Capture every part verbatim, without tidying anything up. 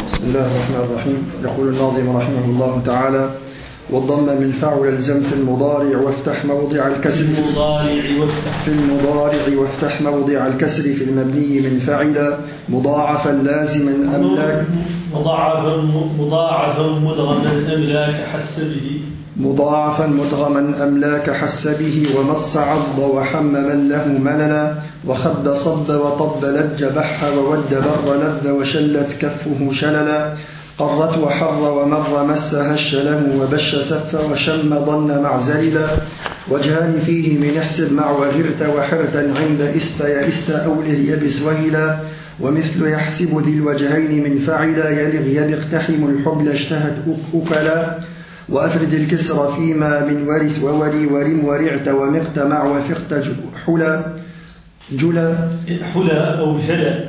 بسم الله الرحمن الرحيم. يقول الناظم رحمه الله تعالى: والضم من فعل الزم في المضارع وافتح موضع الكسر في المضارع وافتح في المضارع وافتح موضع الكسر في المبني من فعل مضاعفا لازما أملاك مضاعفا مضاعفا مدغما أملاك حس به مضاعفا مدغما أملاك حس به ومص عض وحمما له مللا وخد صب وطب لج بح وود بر لذ وشلت كفه شللا قرت وحر ومر مس هش له وبش سف وشم ضن معزللا وجهان فيه من احسب مع وغرت وحرتا عند است يئست أوله يبس وهلا ومثل يحسب ذي الوجهين من فعلا يلغ يبق تحم الحبل اشتهت أكلا وأفرد الكسر فيما من ورث ووري ورم ورعت ومقت مع وفقت حلا جلا حلا أو جلا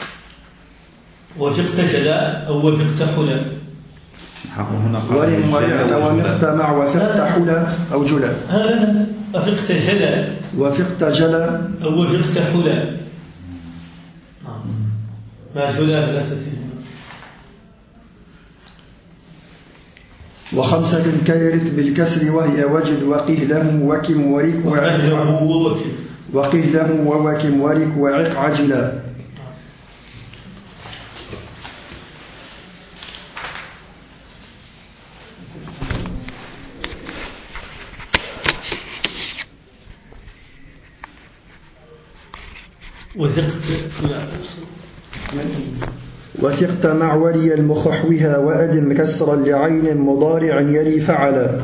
وفقت جلا أو وفقت حلا ورم ورعت ومقت مع وفقت حلا أو جلا هذا وفقت جلا وفقت جلا أو وفقت حلا ما جلا لا تتم. وخمسة كيرث بالكسر وهي وجد وقيل له وكم ورك وعق وقيل له ووكم ورك وعق عجلا وثقت مع ولي المخحوها وأدم كسرا لعين مضارع يلي فعلا.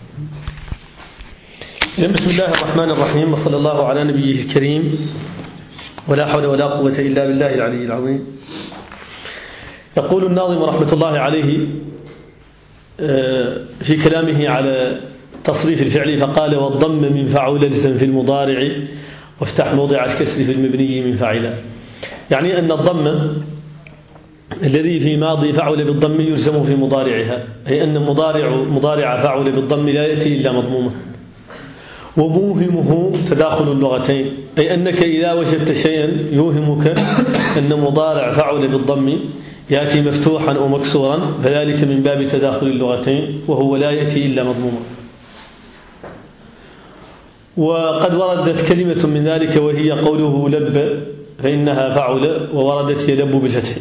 بسم الله الرحمن الرحيم، وصلى الله على نبيه الكريم، ولا حول ولا قوة إلا بالله العلي العظيم. يقول الناظم رحمة الله عليه في كلامه على تصريف الفعل فقال: والضم من فعل الزم في المضارع وافتح موضع الكسر في المبني من فعل. يعني أن الضم الذي في ماضي فعل بالضم يلزم في مضارعها، أي أن مضارع مضارع فعل بالضم لا يأتي إلا مضموما. وموهمه تداخل اللغتين، أي أنك إذا وجدت شيئا يوهمك أن مضارع فعل بالضم يأتي مفتوحا أو مكسورا فذلك من باب تداخل اللغتين، وهو لا يأتي إلا مضموما. وقد وردت كلمة من ذلك وهي قوله لب، فإنها فعل ووردت يلب بالفتح،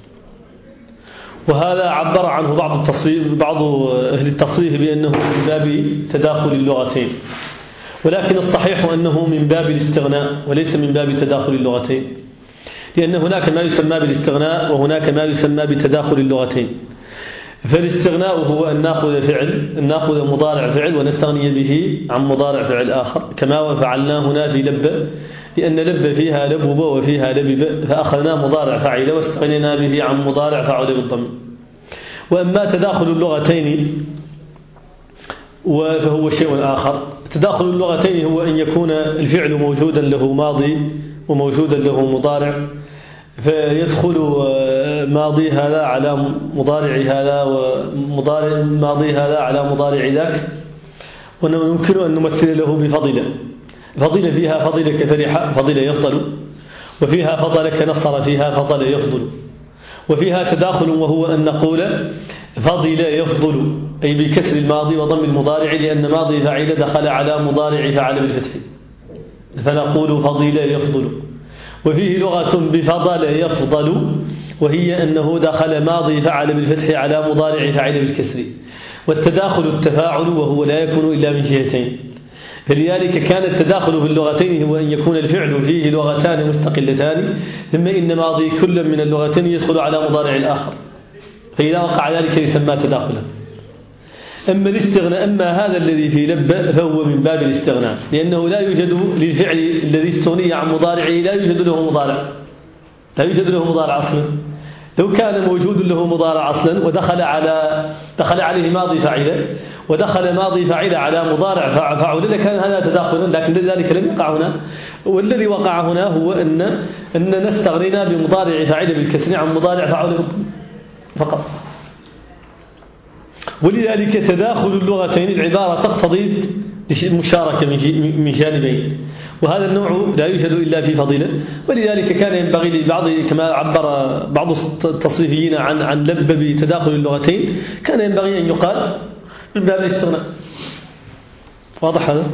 وهذا عبر عنه بعض التصريف بعض أهل التصريف بأنه من باب تداخل اللغتين، ولكن الصحيح أنه من باب الاستغناء وليس من باب تداخل اللغتين، لأن هناك ما يسمى بالاستغناء وهناك ما يسمى بتداخل اللغتين. فالاستغناء هو أن نأخذ فعل أن نأخذ مضارع فعل ونستغني به عن مضارع فعل آخر، كما فعلنا هنا في لب، لأن لب فيها لبب وفيها لبب، فأخذنا مضارع فعل واستغنينا به عن مضارع فعل بالضم. وأما تداخل اللغتين فهو شيء آخر. تداخل اللغتين هو أن يكون الفعل موجودا له ماضي وموجودا له مضارع، فيدخل ماضي هذا على مضارع هذا ومضارع ماضي هذا على مضارع ذاك، ويمكن أن نمثل له بفضيلة. فضيلة فيها فضيلة كفرح فضيلة يفضل، وفيها فضل كنصر فيها فضل يفضل، وفيها تداخل وهو أن نقول فضل يفضل أي بكسر الماضي وضم المضارع، لأن ماضي فعل دخل على مضارع فعل بالفتح، فنقول فضل يفضل. وفيه لغة بفضل يفضل، وهي أنه دخل ماضي فعل بالفتح على مضارع فعل بالكسر، والتداخل التفاعل وهو لا يكون إلا من جهتين. فلذلك كان التداخل في اللغتين هو أن يكون الفعل فيه لغتان مستقلتان، ثم إن ماضي كل من اللغتين يدخل على مضارع الآخر، فإذا وقع ذلك يسمى تداخلا. أما الاستغناء أما هذا الذي في لب فهو من باب الاستغناء، لأنه لا يوجد للفعل الذي استغني عن مضارعه لا يوجد له مضارع لا يوجد له مضارع أصلا. لو كان موجود له مضارع أصلا ودخل على دخل عليه ماضي فاعل ودخل ماضي فاعل على مضارع فاعل لكان هذا تداخلا، لكن ذلك لم يقع هنا. والذي وقع هنا هو أن أن نستغنينا بمضارع فاعل بالكسر عن مضارع فاعل فقط. ولذلك تداخل اللغتين العبارة تقتضي المشاركة من جانبين، وهذا النوع لا يوجد إلا في فضيلة. ولذلك كان ينبغي لبعض، كما عبر بعض التصريفيين عن عن لب بتداخل اللغتين، كان ينبغي أن يقال من باب الاستغناء. واضح هذا؟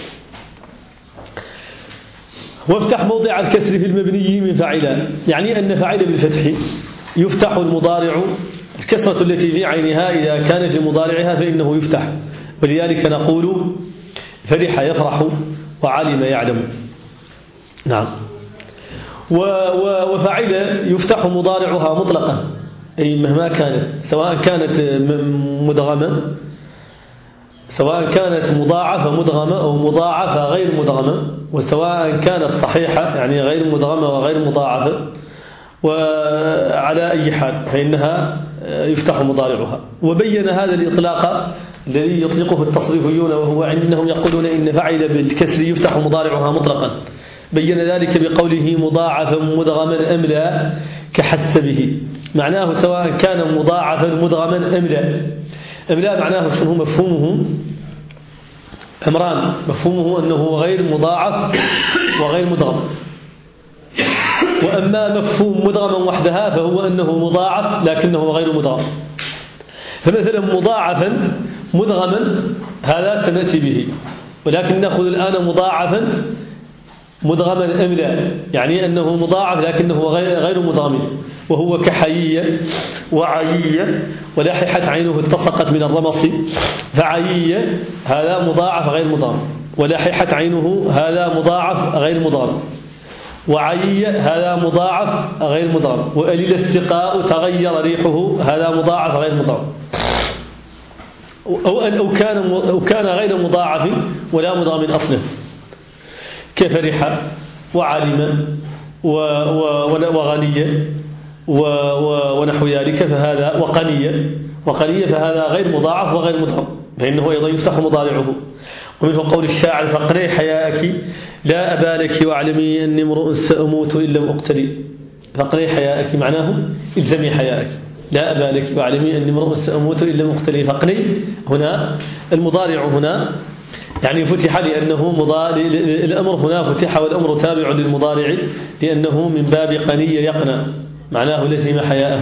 وافتح موضع الكسر في المبني من فاعل، يعني أن فاعل بالفتح يفتح المضارع، الكسرة التي في عينها إذا كان في مضارعها فإنه يفتح. ولذلك نقول فرح يفرح وعلم يعلم. نعم. وفاعل يفتح مضارعها مطلقا، أي مهما كانت، سواء كانت مدغمة، سواء كانت مضاعفة مدغمة أو مضاعفة غير مدغمة، وسواء كانت صحيحة يعني غير مدغمة وغير مضاعفة، وعلى أي حال فإنها يفتح مضارعها. وبين هذا الإطلاق الذي يطلقه التصريفيون، وهو أنهم يقولون إن فعل بالكسر يفتح مضارعها مطلقا، بين ذلك بقوله مضاعفا مدغما أم لا كحسبه، معناه سواء كان مضاعفا مدغما أم لا. أم لا معناه شنو؟ مفهومه أمران، مفهومه أنه غير مضاعف وغير مدغم، وأما مفهوم مدغما وحدها فهو أنه مضاعف لكنه غير مدغم. فمثلا مضاعفا مدغما هذا سنأتي به، ولكن نأخذ الآن مضاعفا مدغما أم لا، يعني أنه مضاعف لكنه غير مدغم، وهو كحيية وعيية ولححت عينه التصقت من الرمص، فعيية هذا مضاعف غير مدغم، ولححت عينه هذا مضاعف غير مدغم، وعيية هذا مضاعف غير مدغم، وأليل السقاء تغير ريحه هذا مضاعف غير مدغم. أو أن أو كان أو كان غير مضاعف ولا مدغم أصلا، كفرح وعلم وغنية ونحو ذلك، فهذا وقنية وقنية فهذا غير مضاعف وغير مدغم، فإنه أيضا يفتح مضارعه. ومنه قول الشاعر فقري حياءك لا أبا لك واعلمي أني امرؤ سأموت إن لم أقتلي. فقري حياءك معناه الزمي حياءك، لا أبا لك واعلمي أني امرؤ سأموت إن لم أقتلي. فقري هنا المضارع هنا يعني فتح لأنه مضارع، الأمر هنا فتح والأمر تابع للمضارع لأنه من باب قني يقنى، معناه لزم حياءه.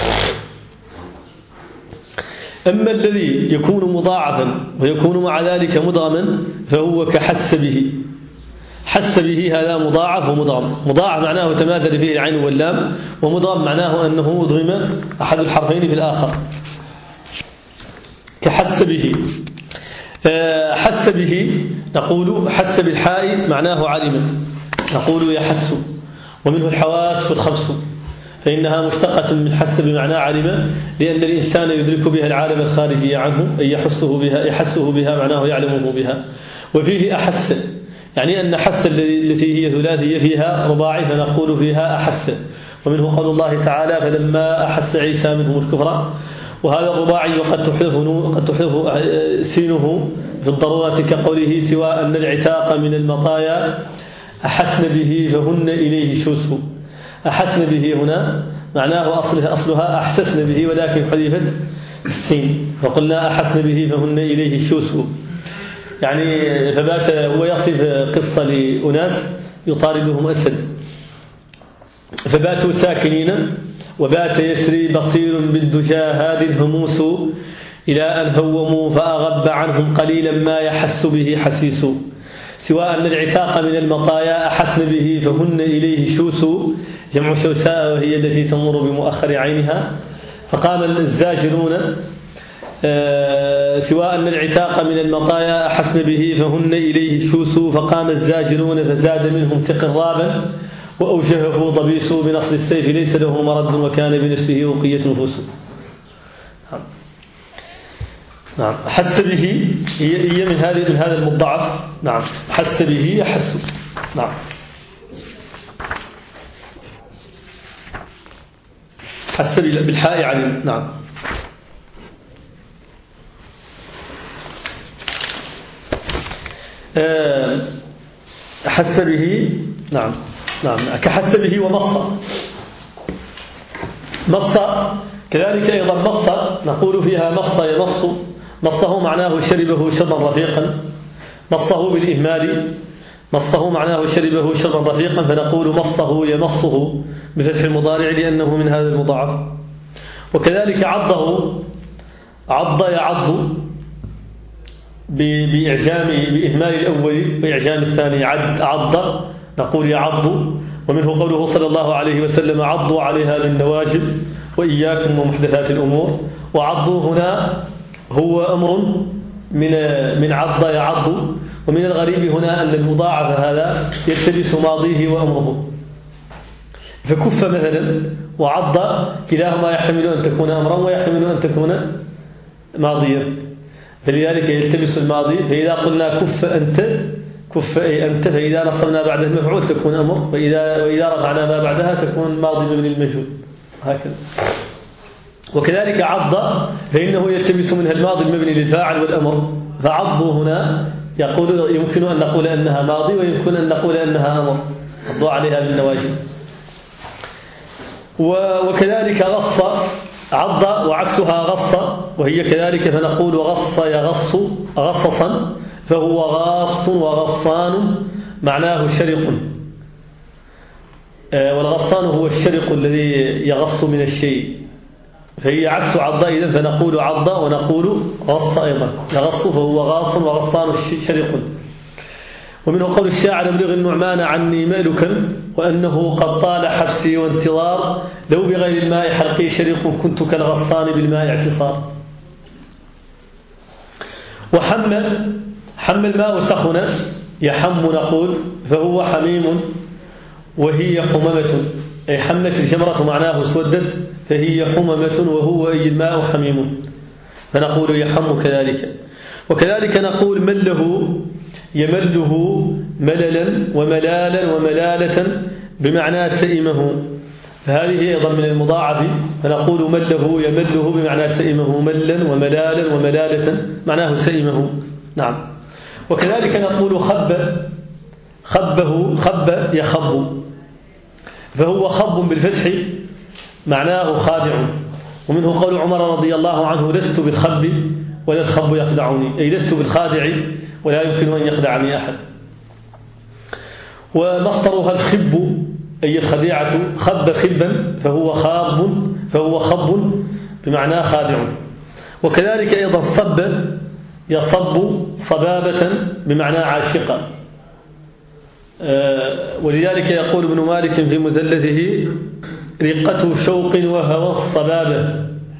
أما الذي يكون مضاعفا ويكون مع ذلك مدغما فهو كحس به. حس به هذا مضاعف ومدغم. مضاعف معناه تماثل فيه العين واللام، ومدغم معناه أنه أدغم أحد الحرفين في الآخر، كحس به. حس به نقول حس بالحاء معناه علم، نقول يحس. ومنه الحواس الخمس فإنها مشتقة من حس بمعنى علم، لأن الإنسان يدرك بها العالم الخارجي عنه، أي يحسه بها، يحسه بها معناه يعلمه بها. وفيه أحس، يعني أن حس التي هي ثلاثية فيها رباعي فنقول فيها أحس. ومنه قول الله تعالى فلما أحس عيسى منهم الكفر، وهذا الرباعي وقد تحذف قد تحذف سينه في الضرورة كقوله سواء أن العتاق من المطايا أحسن به فهن إليه شوس. أحسن به هنا معناه أصلها أصلها أحسسن به، ولكن حذفت السين وقلنا أحسن به فهن إليه شوس. يعني فبات هو يصف قصة لأناس يطاردهم أسد، فباتوا ساكنين وبات يسري بصير بالدجى هذه الهموس، إلى أن هوموا فأغب عنهم قليلا ما يحس به حسيس. سواء أن العتاق من المطايا أحسن به فهن إليه شوس، جمع شوساء وهي التي تمر بمؤخر عينها. فقام الزاجرون سواء أن العتاق من المطايا أحسن به فهن إليه شوس، فقام الزاجرون فزاد منهم تقرابا وأوجهه ضبيس بنصر السيف ليس له مرد وكان بنفسه وقية نفوس. نعم. حس به هي من هذه من هذا المضاعف. نعم. حس به يحس. نعم. حس بالحاء علم. نعم. حس به. نعم. نعم. كحس به ومص. مص كذلك أيضا مص، نقول فيها مص يمص، مصه معناه شربه شربا رفيقا، مصه بالإهمال، مصه معناه شربه شربا رفيقا، فنقول مصه يمصه بفتح المضارع لأنه من هذا المضاعف. وكذلك عضه، عض يعض بإعجام بإهمال الأول وإعجام الثاني، عد عض نقول يعض. ومنه قوله صلى الله عليه وسلم عضوا عليها بالنواجذ وإياكم ومحدثات الأمور. وعضوا هنا هو أمر من من عض يعض. ومن الغريب هنا أن المضاعف هذا يلتبس ماضيه وأمره، فكف مثلا وعض كلاهما يحتمل أن تكون أمرا ويحتمل أن تكون ماضيا، فلذلك يلتبس الماضي. فإذا قلنا كف أنت، كف أي أنت، فإذا نصبنا بعد المفعول تكون أمر، وإذا وإذا رفعنا ما بعدها تكون ماضي مبني المجهول، هكذا. وكذلك عض فإنه يلتبس منها الماضي المبني للفاعل والأمر، فعضوا هنا يقول يمكن أن نقول أنها ماضي ويمكن أن نقول أنها أمر، عضوا عليها بالنواجذ. وكذلك غص، عض وعكسها غص وهي كذلك، فنقول غص يغص غصصا، فهو غاص وغصان معناه شرق، والغصان هو الشرق الذي يغص من الشيء، فهي عكس عض إذن، فنقول عض ونقول غص أيضا، يغص فهو غاص وغصان شرق. ومنه قول الشاعر ابلغ النعمان عني مألكا وأنه قد طال حبسي وانتظار، لو بغير الماء حلقي شرق كنت كالغصان بالماء اعتصار. وحم، حم الماء سخن يحم نقول، فهو حميم وهي حممة، أي حمت الجمرة معناه اسودت، فهي حممة وهو أي الماء حميم، فنقول يحم كذلك. وكذلك نقول مله يمله مللا وملالا وملالة بمعنى سئمه، فهذه أيضا من المضاعف، فنقول مله يمله بمعنى سئمه، ملا وملالا وملالة معناه سئمه. نعم. وكذلك نقول خب، خبه خب يخب، فهو خب بالفتح معناه خادع. ومنه قول عمر رضي الله عنه لست بالخب ولا الخب يخدعني، أي لست بالخادع ولا يمكن أن يخدعني أحد. ومصدرها الخب أي الخديعة، خب خبا فهو خاب، فهو خب بمعنى خادع. وكذلك أيضا صب يصب صبابة بمعنى عاشقة، ولذلك يقول ابن مالك في مثلثه رقة شوق وهوى الصبابة،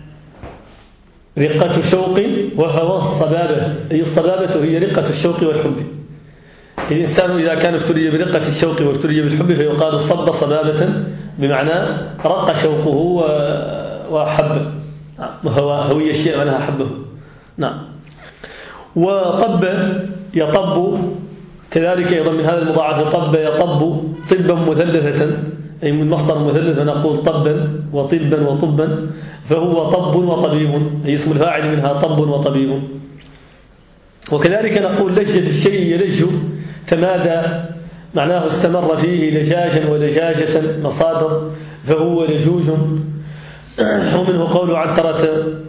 رقة شوق وهوى الصبابة، أي الصبابة هي رقة الشوق والحب. الإنسان إذا كان ابتلي برقة الشوق وابتلي بالحب فيقال صب صبابة بمعنى رق شوقه وحب، وهو هوي الشيء معناها حبه. نعم. وطب يطب كذلك أيضا من هذا المضاعف، طب يطب طبا مثلثة، أي من مصدر مثلث، نقول طبا وطبا وطبا، فهو طب وطبيب، أي اسم الفاعل منها طب وطبيب. وكذلك نقول لجة الشيء يلج تمادى معناه استمر فيه لجاجا ولجاجة مصادر، فهو لجوج. ومنه قول عنترة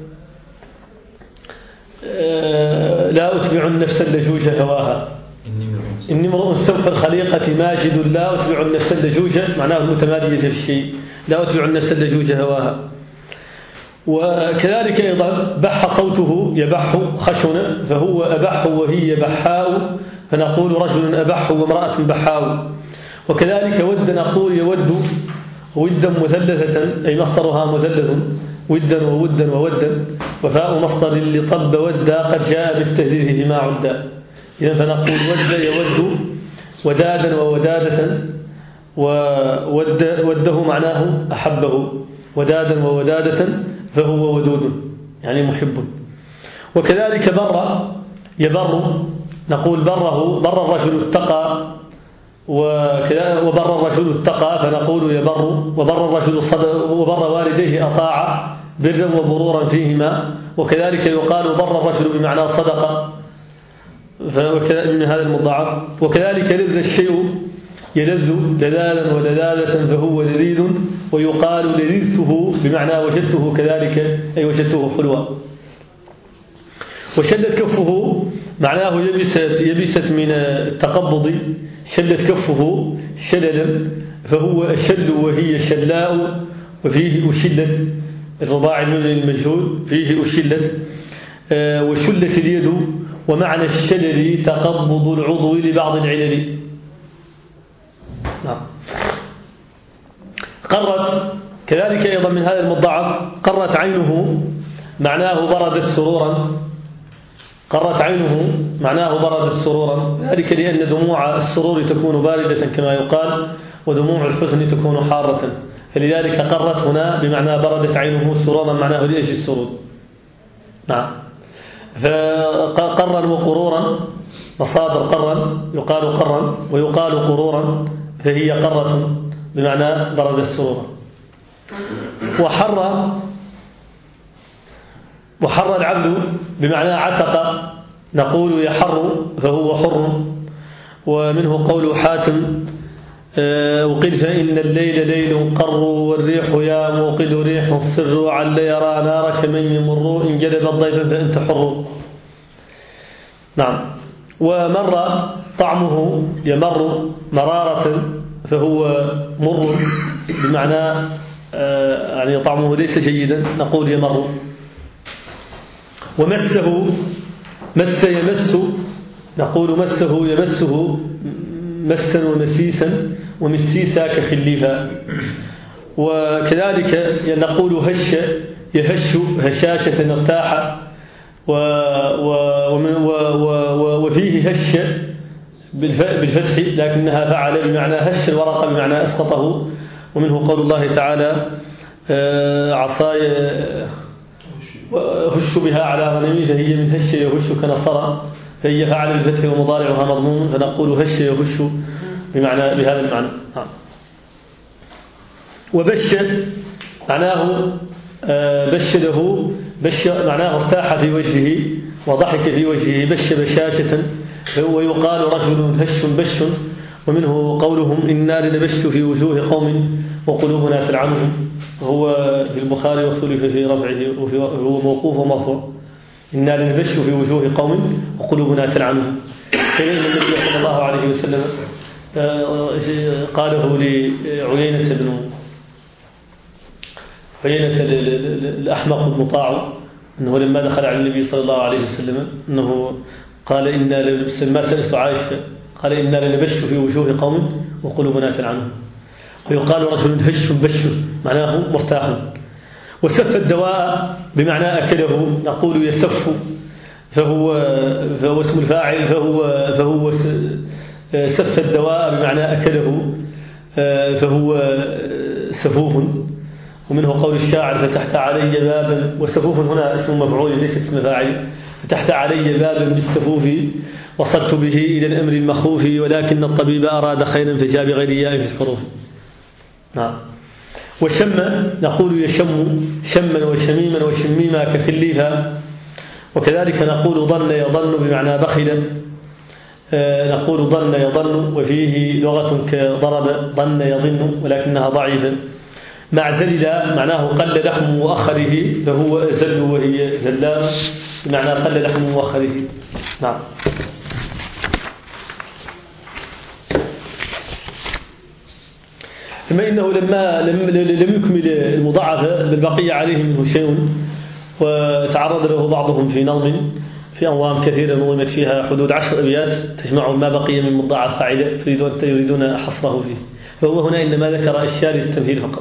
لا أتبع النفس اللجوج هواها، إني امرؤ سوف الخليقة ماجد لا أتبع النفس اللجوج معناه المتمادية في الشيء، لا أتبع النفس اللجوج هواها. وكذلك أيضا بح صوته يبح خشن، فهو أبح وهي بحاء، فنقول رجل أبح وامرأة بحاء. وكذلك ود نقول يود ودا مثلثة، أي مصدرها مثلث، ودا وودا وودا، وفاء مصدر لطب ودا قد جاء بالتهديد ما عدا، إذن فنقول ود يود ودادا وودادة، وود وده معناه أحبه، ودادا وودادة فهو ودود يعني محب. وكذلك بر يبر، نقول بره بر الرجل اتقى، وبر الرجل اتقى فنقول يبر، وبر الرجل وبر والديه أطاع برا وبرورا فيهما. وكذلك يقال بر الرجل بمعنى صدقة من هذا المضاعف. وكذلك لذ الشيء يلذ لذاذا ولذاذة فهو لذيذ، ويقال لذذته بمعنى وجدته كذلك أي وجدته حلوا. وشلت كفه معناه يبست يبست من التقبض، شلت كفه شللا فهو الشل وهي شلاء، وفيه أشلت الرباعي المجهول فيه أشلت. وشلت اليد، ومعنى الشلل تقبض العضو لبعض العلل. نعم. قرت كذلك أيضا من هذا المضاعف، قرت عينه معناه بردت سرورا، قرت عينه معناه بردت سرورا، ذلك لأن دموع السرور تكون باردة كما يقال، ودموع الحزن تكون حارة، فلذلك قرت هنا بمعنى بردت عينه سرورا معناه لأجل السرور. نعم. فقرا وقرورا مصادر قرا يقال قرا ويقال قرورا، فهي قرة بمعنى برد السرور. وحر وحر العبد بمعنى عتق، نقول يحر فهو حر. ومنه قول حاتم وقل فإن الليل ليل قر والريح يا موقد ريح السر عل يرى نارك من يمر إن جلب الضيف فأنت حر. نعم. ومر طعمه يمر مرارة فهو مر بمعنى يعني طعمه ليس جيدا، نقول يمر. ومسه مس يمس، نقول مسه يمسه مسا ومسيسا ومسيسا كخليفا. وكذلك نقول هش يهش هشاشة ارتاح، و و و وفيه هش بالفتح لكنها فعل بمعنى هش الورق بمعنى أسقطه. ومنه قول الله تعالى عصاي هش بها على غنمي، فهي من هش يهش كنصر، فهي فعل بالفتح ومضارعها مضموم، فنقول هش يهش بمعنى بهذا المعنى. وبش معناه بش له، بش معناه ارتاح في وجهه وضحك في وجهه، بش بشاشة. ويقال رجل هش بش. ومنه قولهم إنا لنبش في وجوه قوم وقلوبنا تلعنهم، وهو في البخاري واختلف في رفعه وهو موقوف ومرفوع. إنا لنبش في وجوه قوم وقلوبنا تلعنهم. فإن النبي صلى الله عليه وسلم قاله لعيينة بن عيينة الأحمق المطاع، أنه لما دخل على النبي صلى الله عليه وسلم أنه قال إنا لنبش، ما سألت عائشة قال إنا لنبش في وجوه قوم وقلوبنا تلعنهم. ويقال رجل هش بش معناه مرتاح. وسف الدواء بمعنى أكله، نقول يسف فهو فهو اسم الفاعل، فهو فهو سف الدواء بمعنى أكله، فهو سفوف. ومنه قول الشاعر فتحت علي بابا، وسفوف هنا اسم مفعول ليس اسم فاعل، فتحت علي بابا بالسفوف وصلت به إلى الأمر المخوف، ولكن الطبيب أراد خيرا فجاء بغير ياء في الحروف. نعم. وشم نقول يشم شما وشميما وشميما كخليفا. وكذلك نقول ظن يظن بمعنى بخل، نقول ظن يظن، وفيه لغة كضرب ظن يظن ولكنها ضعيفة. مع زلل معناه قل لحم مؤخره، فهو أزل وهي زلام بمعنى قل لحم مؤخره. نعم. ثم إنه لما لم يكمل المضاعفة بل بقي عليه منه شيء، وتعرض له بعضهم في نظم في أنظام كثيرة نظمت فيها حدود عشر أبيات تجمع ما بقي من مضاعف فاعلة يريدون حصره فيه، فهو هنا إنما ذكر أشياء للتمهيد فقط.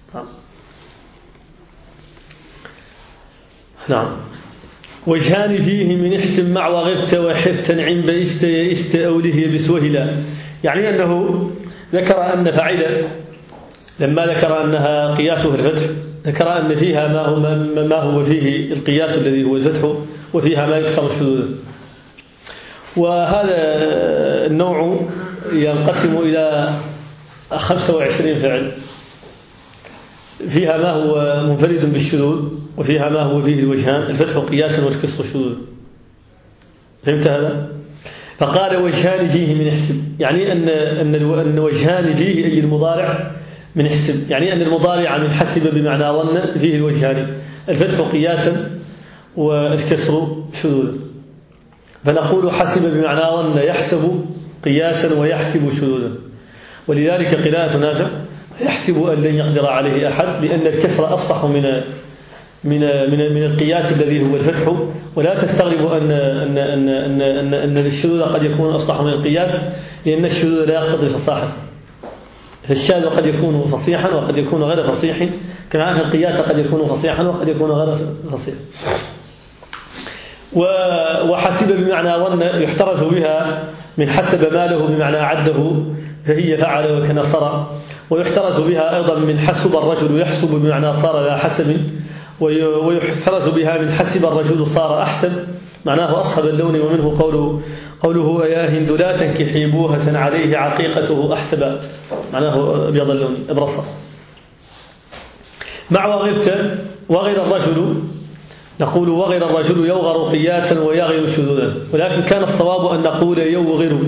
نعم. وجهان فيه من احسن مع وغرت وحرت نعم بإست يئست أوله بسوهلا، يعني أنه ذكر أن فاعلة لما ذكر أنها قياسه الفتح ذكر أن فيها ما هو, ما هو فيه القياس الذي هو الفتح، وفيها ما يكسر الشذوذ. وهذا النوع ينقسم إلى خمسة وعشرين فعل، فيها ما هو منفرد بالشذوذ، وفيها ما هو فيه الوجهان الفتح قياسا والكسر الشذوذ. فهمت هذا؟ فقال وجهان فيه من احسب، يعني أن أن أن وجهان فيه أي المضارع من احسب، يعني أن المضارع من حسب بمعنى ظن فيه الوجهان، الفتح قياسا والكسر شذوذا. فنقول حسب بمعنى ظن يحسب قياسا ويحسب شذوذا، ولذلك قراءة نافع يحسب أن لن يقدر عليه أحد، لأن الكسر أفصح من من من من القياس الذي هو الفتح. ولا تستغرب أن أن أن أن أن, أن الشذوذ قد يكون أفصح من القياس، لأن الشذوذ لا يقتضي الفصاحة. فالشاذ قد يكون فصيحا وقد يكون غير فصيح، كما أن القياس قد يكون فصيحا وقد يكون غير فصيح. وحسب بمعنى ظن يحترز بها من حسب ماله بمعنى عده، فهي فعل وكنصر. ويحترز بها أيضا من حسب الرجل يحسب بمعنى صار ذا حسب، ويحترز بها من حسب الرجل صار أحسن، معناه أصحب اللون. ومنه قوله قوله يا هند لا تنكحي بوهة عليه عقيقته أحسب، معناه أبيض اللون أبرص. مع وغيرت وغير الرجل، نقول وغير الرجل يوغر قياسا ويغير شذوذا، ولكن كان الصواب أن نقول يوغر،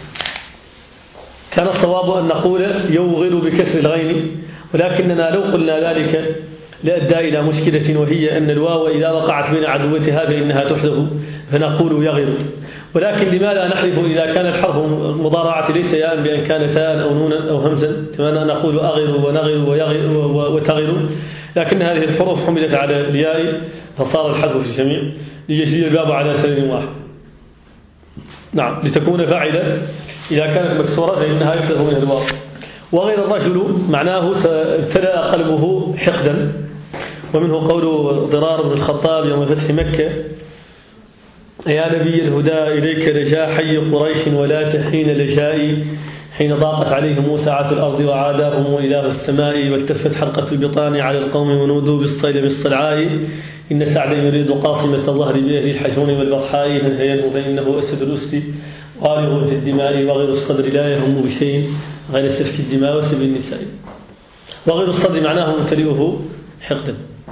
كان الصواب أن نقول يوغر بكسر الغين، ولكننا لو قلنا ذلك لأدى إلى مشكلة، وهي أن الواو إذا وقعت بين عدوتها فإنها تحذف، فنقول يغر. ولكن لماذا نحذف إذا كان الحرف المضارعة ليس ياء بأن كان تاء أو نونا أو همزا، كما نقول أغر ونغر ويغر وتغر، لكن هذه الحروف حملت على الياء فصار الحذف في الجميع ليجري الباب على سبيل واحد. نعم، لتكون فاعلة إذا كانت مكسورة فإنها يحذف من الواو. وغير الرجل معناه ابتلأ قلبه حقدا، ومنه قول ضرار بن الخطاب يوم فتح مكة يا نبي الهدى إليك لجا حي قريش ولا تحين لجائي، حين ضاقت عليهم سعة الأرض وعاداهم إله السماء، والتفت حلقة البطان على القوم ونودوا بالصيل بالصلعاء، إن سعدا يريد قاصمة الظهر بأهل الحجون والبطحاء، فانهينه فإنه أسد الأسد غارغ في الدماء، وغير الصدر لا يهم بشيء غير سفك الدماء وسب النساء. وغير الصدر معناه ممتلئه حقدا.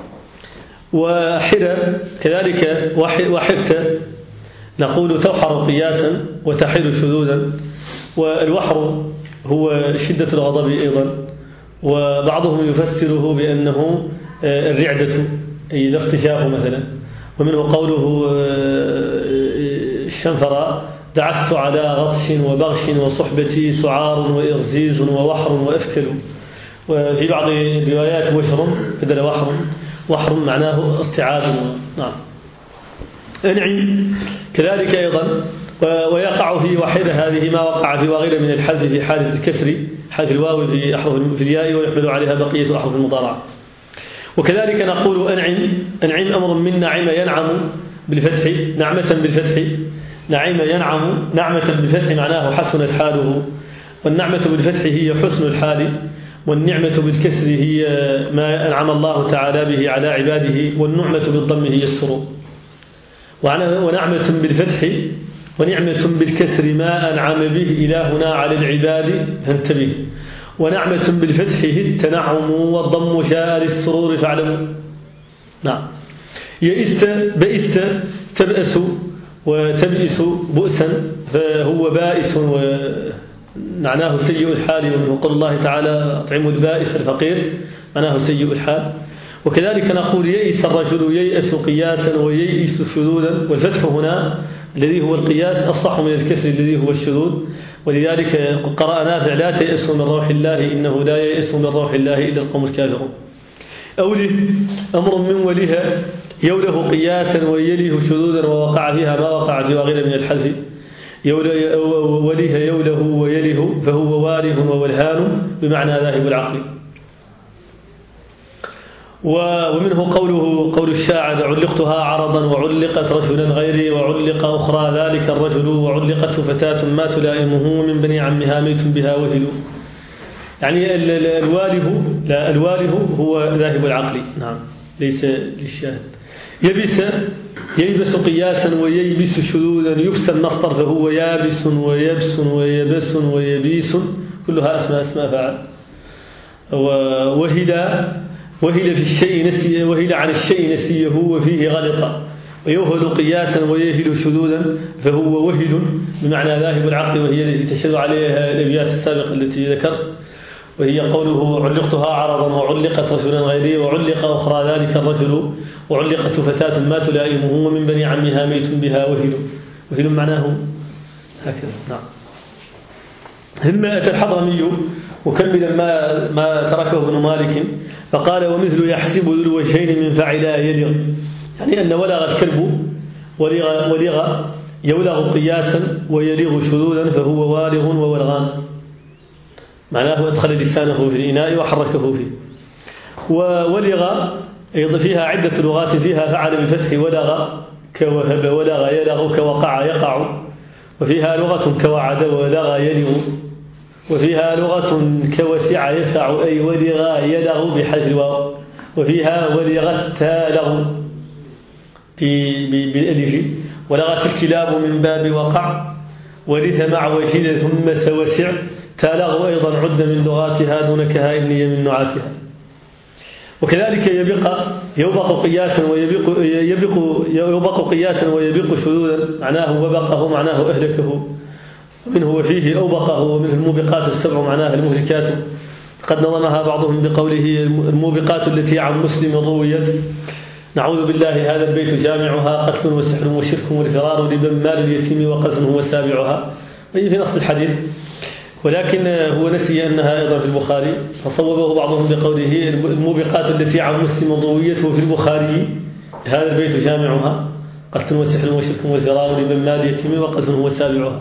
وحر كذلك وحرت نقول توحر قياسا وتحر شذوذا. والوحر هو شدة الغضب أيضا، وبعضهم يفسره بأنه الرعدة أي الاختشاف مثلا. ومنه قوله الشنفر دعست على غطش وبغش وصحبتي سعار وإرزيز ووحر وأفكل. وفي بعض الروايات وشر بدل وحر، وحر معناه ارتعاد. نعم. انعم كذلك أيضا، ويقع في واحدة هذه ما وقع في وغير من الحذف في حالة الكسر، حذف الواو في أحرف في الياء، ويحمل عليها بقية أحرف المضارعة. وكذلك نقول أنعم، أنعم أمر من نعم ينعم بالفتح، نعمة بالفتح، نعم ينعم، نعمة بالفتح معناه حسنت حاله، والنعمة بالفتح هي حسن الحال، والنعمة بالكسر هي ما أنعم الله تعالى به على عباده، والنعمة بالضم هي السرور. ونعمة بالفتح ونعمة بالكسر ما أنعم به إلهنا على العباد، فانتبه. ونعمة بالفتح هي التنعم، والضم جاء للسرور فاعلموا. نعم. يئست بئست تبأس وتبئس بؤسا، فهو بائس ومعناه سيء الحال. ومنه قول الله تعالى أطعموا البائس الفقير، معناه سيء الحال. وكذلك نقول يئس الرجل ييأس قياسا وييئس شذوذا، والفتح هنا الذي هو القياس أفصح من الكسر الذي هو الشذوذ. ولذلك قرأ نافع لا تيأسوا من روح الله إنه لا ييأس من روح الله إلا القوم الكافرون. أوله أمر من ولها يوله قياسا ويله شذوذا، ووقع فيها ما وقع في وغير من الحذف. ولها يوله ويله فهو واله وولهان بمعنى ذاهب العقل. ومنه قوله قول الشاعر علقتها عرضا وعلقت رجلا غيري، وعلق أخرى ذلك الرجل، وعلقته فتاة ما تلائمه من بني عمها ميت بها وهلوا. يعني الواله لا الواله هو ذاهب العقل، نعم ليس للشاهد. يبس ييبس قياسا وييبس شذوذا، يبس المصدر فهو يابس ويبس ويبس ويبيس، كلها أسماء أسماء فعل. وهلا وهل في الشيء نسي، وهل عن الشيء نسيه وفيه غلط، ويوهل قياسا ويهل شذوذا فهو وهل بمعنى ذاهب العقل، وهي التي تشهد عليها الأبيات السابقة التي ذكرت، وهي قوله علقتها عرضا وعلقت رجلا غيري وعلق أخرى ذلك الرجل وعلقت فتاة ما تلائمه ومن بني عمها ميت بها وهل. وهل معناه هكذا. نعم. ثم أتى الحضرمي مكملا ما ما تركه ابن مالك فقال ومثل يحسب ذو الوجهين من فعلا يلغ، يعني أن ولغ الكلب ولغ, ولغ يولغ قياسا ويلغ شذوذا فهو والغ وولغان، معناه أدخل لسانه في الإناء وحركه فيه. وولغ أيضا فيها عدة لغات، فيها فعل بالفتح ولغ كوهب ولغ يلغ كوقع يقع، وفيها لغة كوعد ولغ يلغ، وفيها لغة كوسع يسع أي ولغ يلغ بحذف الواو، وفيها ولغت تالغ بالألف، ولغت الكلاب من باب وقع ورث مع وجد ثم توسع تالغ أيضا عد من لغاتها دون كهائن من نعاتها. وكذلك يبق يوبق قياسا ويبق يبق يوبق قياسا ويبق شذوذا، معناه وبقه معناه أهلكه، ومنه وفيه أوبقه، ومنه الموبقات السبع معناها المهلكات، قد نظمها بعضهم بقوله الموبقات التي عن مسلم رويت. نعوذ بالله هذا البيت جامعها قتل وسحر وشرك والفرار لبن مال اليتيم وقتل هو سابعها، وهي في نص الحديث، ولكن هو نسي أنها أيضا في البخاري فصوبه بعضهم بقوله الموبقات التي عن مسلم رويت وفي البخاري هذا البيت جامعها قتل وسحر وشرك والفرار لبن مال اليتيم وقتل هو سابعها.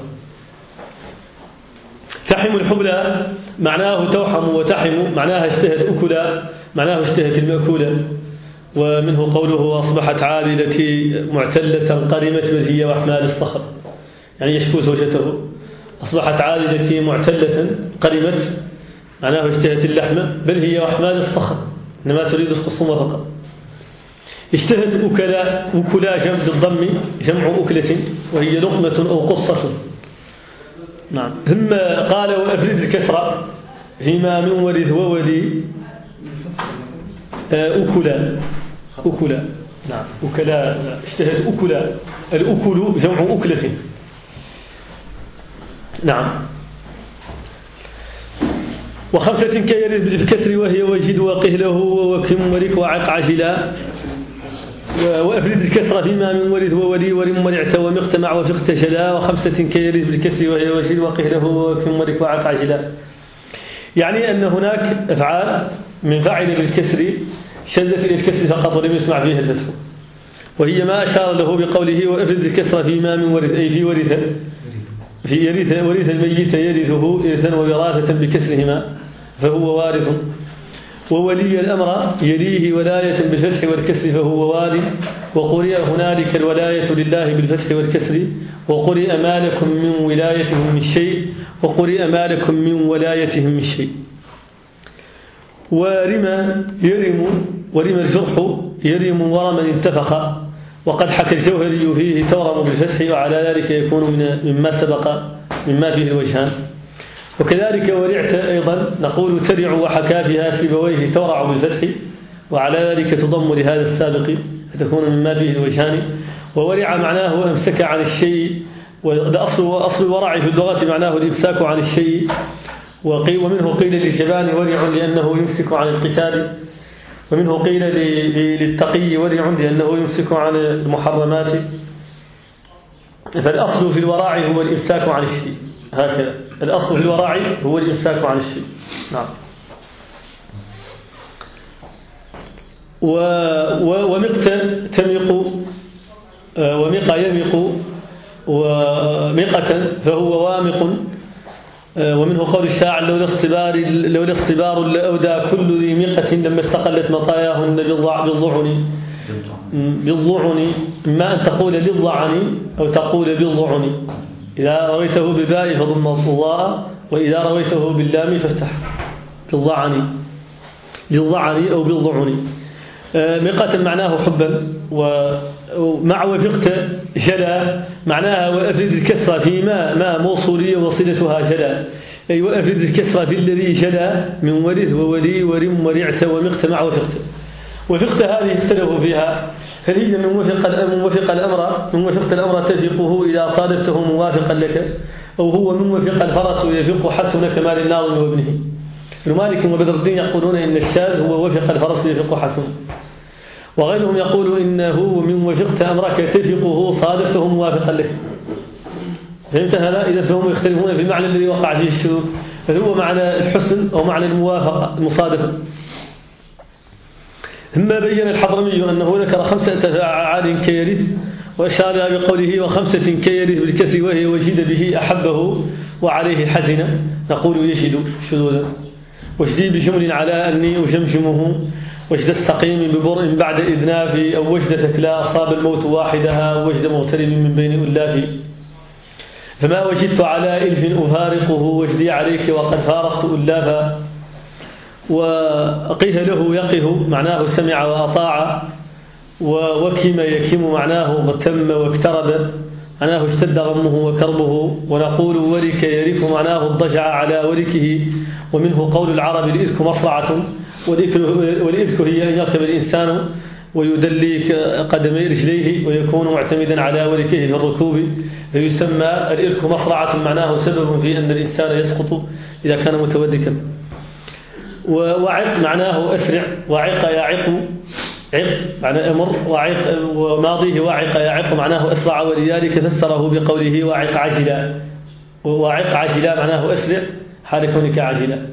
تحم الحبلى معناه توحم وتحم معناها اشتهت أكلا، معناه اشتهت المأكولة. ومنه قوله أصبحت عادلتي معتلة قرمت بل هي وحمال الصخر، يعني يشكو زوجته. أصبحت عادلتي معتلة قرمت معناه اشتهت اللحم بل هي وحمال الصخر، إنما تريد الخصومة فقط. اشتهت أكلا، أكلا جمع بالضم جمع أكلة وهي لقمة أو قصة. نعم. ثم قال وأفرد الكسرة فيما من ورث وولي أكلا أكلا. نعم. أكلا اشتهت أكلا، الأكل جمع أكلة. نعم. وخمسة كيرث بالكسر وهي وجد وقهله وكم ورك وعق عجلا. وأفرد الكسر فيما من ورث وولي ورم ورعت ومقتمع وفقت شلا. وخمسة كيرث بالكسر وهي وجد وقهله وكم ورك وعق عجلا، يعني أن هناك أفعال من فعل بالكسر شدت إلى الكسر فقط ولم يسمع فيها الفتح، وهي ما أشار له بقوله وأفرد الكسر فيما من ورث أي في ورث في يرث ورث الميت يرثه إرثا ووراثة بكسرهما فهو وارث. وولي الأمر يليه ولاية بالفتح والكسر فهو والي. وقرئ هنالك الولاية لله بالفتح والكسر، وقرئ ما لكم من ولايتهم من شيء، وقرئ ما لكم من ولايتهم من شيء. ورم يرم ورم الجرح يرم ورما انتفخ، وقد حكى الجوهري فيه تورم بالفتح، وعلى ذلك يكون من مما سبق مما فيه الوجهان. وكذلك ورعت أيضا نقول ترع وحكى فيها سيبويه تورع بالفتح، وعلى ذلك تضم لهذا السابق فتكون مما فيه الوجهان. وورع معناه أمسك عن الشيء، والأصل أصل الورع في اللغة معناه الإمساك عن الشيء. ومنه قيل للجبان ورع لأنه يمسك عن القتال، ومنه قيل للتقي ورع لأنه يمسك عن المحرمات. فالأصل في الورع هو الإمساك عن الشيء، هكذا الأصل في الورع هو الإمساك عن الشيء. نعم. ومقت تمق ومق يمق ومقة فهو وامق. ومنه قول الشاعر لولا اختبار لولا اختبار لأودى كل ذي مقة لما استقلت مطاياهن بالضعن بالضعن، إما أن تقول للضعن أو تقول بالضعن. إذا رويته بالباء فضم الضاء، وإذا رويته باللام فافتح بالضعن بالضعن أو بالضعن. مقة معناه حبا. ومع وفقت جلا معناها وأفرد الكسرة في ما ما موصولية وصلتها جلا، أي وأفرد الكسرة في الذي جلا من ورث وولي ورم ورعت ومقت مع وفقت. وفقت هذه اختلفوا فيها، هل هي من وفق من وفق الأمر من وفقت الأمر تفقه إذا صادفته موافقا لك، أو هو من وفق الفرس يفق حسن كمال الناظم وابنه. ابن مالك وبدر الدين يقولون إن الشاذ هو وفق الفرس يفق حسن، وغيرهم يقول إنه من وفقت أمرك تفقه صادفته موافقا لك. فهمت هذا؟ إذا فهم يختلفون في المعنى الذي وقع فيه الشذوذ، هل هو معنى الحسن أو معنى الموافقة المصادفة. ثم بين الحضرمي أنه ذكر خمسة أعاد كيرث، وأشار بقوله وخمسة كيرث بالكسر وهي وجد به أحبه وعليه حزن، نقول يجد شذوذا. وجدي بجمل على أني أشمشمه، وجد السقيم ببرء بعد إذنافي، أو وجد ثكلا أصاب الموت واحدها، وجد مغترب من بين ألافي. فما وجدت على إلف أفارقه، وجدي عليك وقد فارقت ألافا. وأقيه له يقه معناه سمع وأطاع، ووكم يكم معناه اغتم واقترب، معناه اشتد غمه وكربه. ونقول ورك يرك معناه الضجع على وركه، ومنه قول العرب الإرك مصرعة، والإرك هي أن يركب الإنسان ويدلي قدمي رجليه ويكون معتمدا على وركه في الركوب، فيسمى الإرك مصرعة معناه سبب في أن الإنسان يسقط إذا كان متودكا. ووعق معناه أسرع، وعق يعق، عق معناه أمر، وعق وماضيه وعق يعق معناه أسرع، ولذلك فسره بقوله وعق عجلا. وعق عجلا معناه أسرع حال كونك عجلا.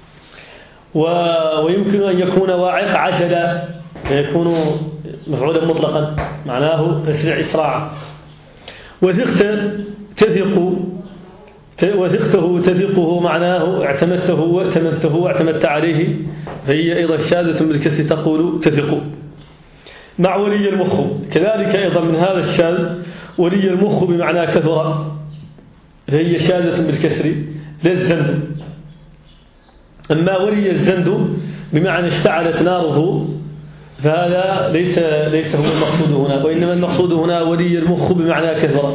ويمكن أن يكون واعق عجلا فيكون مفعولا مطلقا معناه أسرع إسراعا. وثقت تثق، وثقته تثقه معناه اعتمدته واتمنته واعتمدت عليه، فهي أيضا شاذة بالكسر تقول تثق. مع ولي المخ كذلك أيضا من هذا الشاذ ولي المخ بمعنى كثر، فهي شاذة بالكسر لا الزند. أما ولي الزند بمعنى اشتعلت ناره، فهذا ليس ليس هو المقصود هنا، وإنما المقصود هنا ولي المخ بمعنى كثر.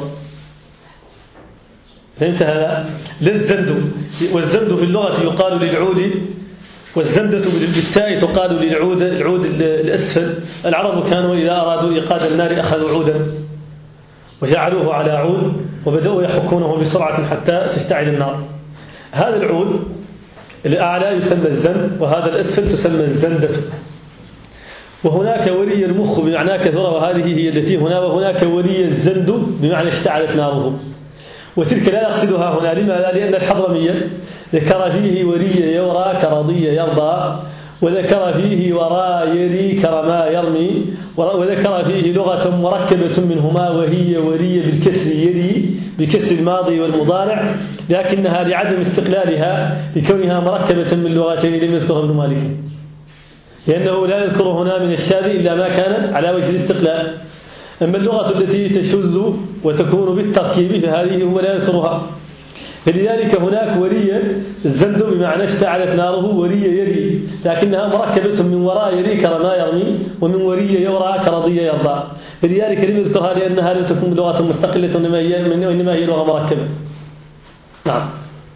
فهمت هذا؟ لا الزند. والزند في اللغة يقال للعود، والزندة بالتاء تقال للعود، العود الأسفل. العرب كانوا إذا أرادوا إيقاد النار أخذوا عودا وجعلوه على عود وبدأوا يحكونه بسرعة حتى تشتعل النار. هذا العود الأعلى يسمى الزند، وهذا الأسفل تسمى الزندة. وهناك ولي المخ بمعنى كثر، وهذه هي التي هنا. وهناك ولي الزند بمعنى اشتعلت ناره، وتلك لا يقصدها هنا. لماذا؟ لأن الحضرمية ذكر فيه ولي يورى كرضي يرضى، وذكر فيه وراء يري كرما يرمي، وذكر فيه لغة مركبة منهما وهي ولي بالكسر يري بكسر الماضي والمضارع، لكنها لعدم استقلالها لكونها مركبة من لغتين لم يذكرها ابن مالك، لأنه لا يذكر هنا من الشاذ إلا ما كان على وجه الاستقلال. أما اللغة التي تشذ وتكون بالتركيب فهذه هو لا يذكرها. فلذلك هناك ولي الزند بمعنى اشتعلت ناره ولي يري، لكنها مركبة من وراء يري كرما يرمي، ومن ولي يورى كرضي يرضى. فلذلك لم يذكرها لأنها لم تكن لغة مستقلة، وإنما هي لغة مركبة. نعم.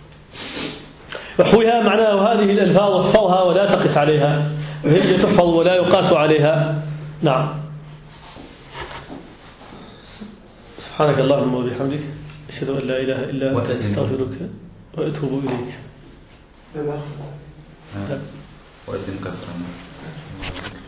وحوها معناه هذه الألفاظ احفظها ولا تقس عليها، وهي تحفظ ولا يقاس عليها. نعم. سبحانك اللهم وبحمدك، أشهد أن لا إله إلا أنت، أستغفرك وأتوب إليك. وأدم كسرا.